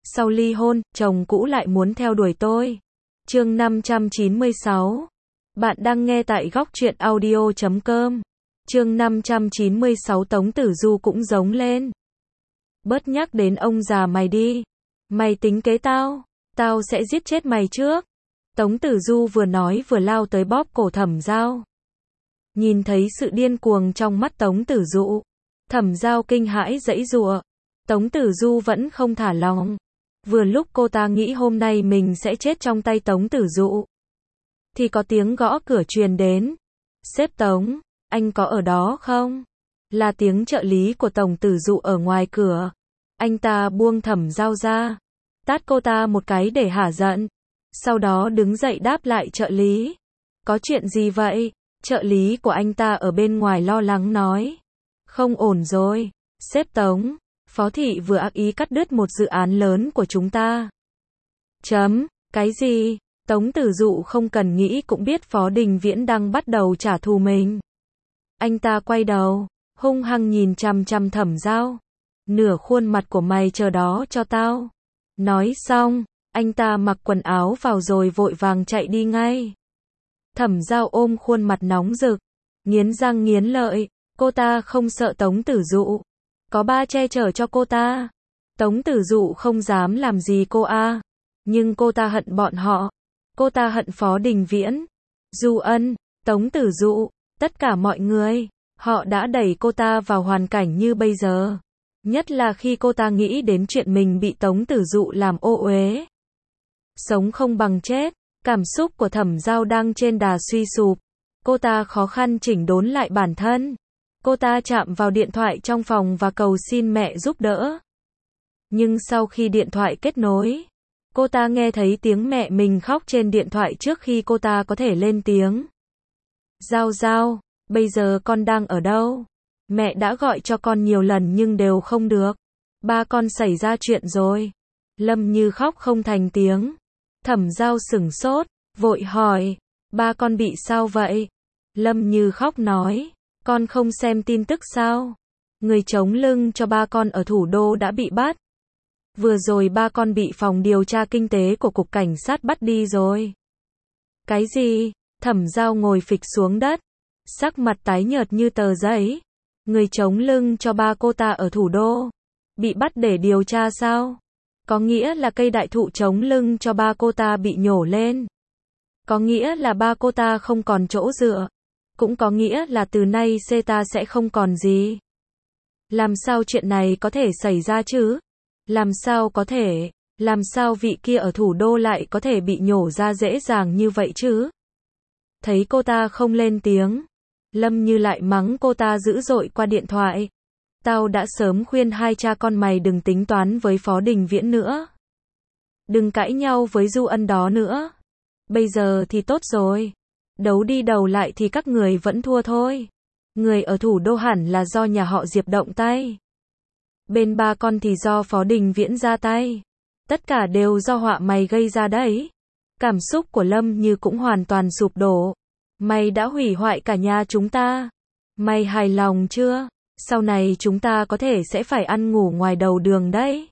Sau ly hôn, chồng cũ lại muốn theo đuổi tôi. Chương 596. Bạn đang nghe tại góc truyện audio.com. Chương 596 Tống Tử Du cũng giống lên. Bớt nhắc đến ông già mày đi. Mày tính kế tao, tao sẽ giết chết mày trước. Tống Tử Du vừa nói vừa lao tới bóp cổ Thẩm Giao. Nhìn thấy sự điên cuồng trong mắt Tống Tử Du, Thẩm Giao kinh hãi giãy giụa. Tống Tử Du vẫn không thả lỏng. Vừa lúc cô ta nghĩ hôm nay mình sẽ chết trong tay Tống Tử Du, thì có tiếng gõ cửa truyền đến. Sếp Tống, anh có ở đó không? Là tiếng trợ lý của Tống Tử Du ở ngoài cửa. Anh ta buông Thẩm Giao ra, tát cô ta một cái để hả giận. Sau đó đứng dậy đáp lại trợ lý. Có chuyện gì vậy? Trợ lý của anh ta ở bên ngoài lo lắng nói. Không ổn rồi. Sếp Tống, Phó Thị vừa ác ý cắt đứt một dự án lớn của chúng ta. Cái gì? Tống Tử Du không cần nghĩ cũng biết Phó Đình Viễn đang bắt đầu trả thù mình. Anh ta quay đầu, hung hăng nhìn chằm chằm Thẩm Giao. Nửa khuôn mặt của mày chờ đó cho tao. Nói xong, anh ta mặc quần áo vào rồi vội vàng chạy đi ngay. Thẩm Giao ôm khuôn mặt nóng rực, nghiến răng nghiến lợi. Cô ta không sợ Tống Tử Du, có ba che chở cho cô ta. Tống Tử Du không dám làm gì cô a, nhưng cô ta hận bọn họ. Cô ta hận Phó Đình Viễn, Du Ân, Tống Tử Du, tất cả mọi người. Họ đã đẩy cô ta vào hoàn cảnh như bây giờ. Nhất là khi cô ta nghĩ đến chuyện mình bị Tống Tử Du làm ô uế. Sống không bằng chết. Cảm xúc của Thẩm Giao đang trên đà suy sụp. Cô ta khó khăn chỉnh đốn lại bản thân. Cô ta chạm vào điện thoại trong phòng và cầu xin mẹ giúp đỡ. Nhưng sau khi điện thoại kết nối, cô ta nghe thấy tiếng mẹ mình khóc trên điện thoại trước khi cô ta có thể lên tiếng. Giao Giao, bây giờ con đang ở đâu? Mẹ đã gọi cho con nhiều lần nhưng đều không được. Ba con xảy ra chuyện rồi. Lâm Như khóc không thành tiếng. Thẩm Giao sửng sốt, vội hỏi, ba con bị sao vậy? Lâm Như khóc nói, con không xem tin tức sao? Người chống lưng cho ba con ở thủ đô đã bị bắt. Vừa rồi ba con bị phòng điều tra kinh tế của cục cảnh sát bắt đi rồi. Cái gì? Thẩm Giao ngồi phịch xuống đất, sắc mặt tái nhợt như tờ giấy. Người chống lưng cho ba cô ta ở thủ đô bị bắt để điều tra sao? Có nghĩa là cây đại thụ chống lưng cho ba cô ta bị nhổ lên. Có nghĩa là ba cô ta không còn chỗ dựa. Cũng có nghĩa là từ nay ta sẽ không còn gì. Làm sao chuyện này có thể xảy ra chứ? Làm sao có thể? Làm sao vị kia ở thủ đô lại có thể bị nhổ ra dễ dàng như vậy chứ? Thấy cô ta không lên tiếng, Lâm Như lại mắng cô ta dữ dội qua điện thoại. Tao đã sớm khuyên hai cha con mày đừng tính toán với Phó Đình Viễn nữa. Đừng cãi nhau với Du Ân đó nữa. Bây giờ thì tốt rồi. Đấu đi đầu lại thì các người vẫn thua thôi. Người ở thủ đô hẳn là do nhà họ Diệp động tay. Bên ba con thì do Phó Đình Viễn ra tay. Tất cả đều do họa mày gây ra đấy. Cảm xúc của Lâm Như cũng hoàn toàn sụp đổ. Mày đã hủy hoại cả nhà chúng ta. Mày hài lòng chưa? Sau này chúng ta có thể sẽ phải ăn ngủ ngoài đầu đường đấy.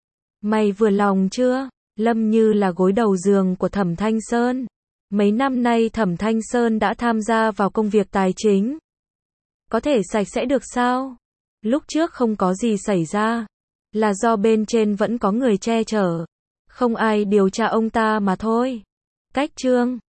Mày vừa lòng chưa? Lâm Như là gối đầu giường của Thẩm Thanh Sơn. Mấy năm nay Thẩm Thanh Sơn đã tham gia vào công việc tài chính. Có thể sạch sẽ được sao? Lúc trước không có gì xảy ra. Là do bên trên vẫn có người che chở. Không ai điều tra ông ta mà thôi. Cách chương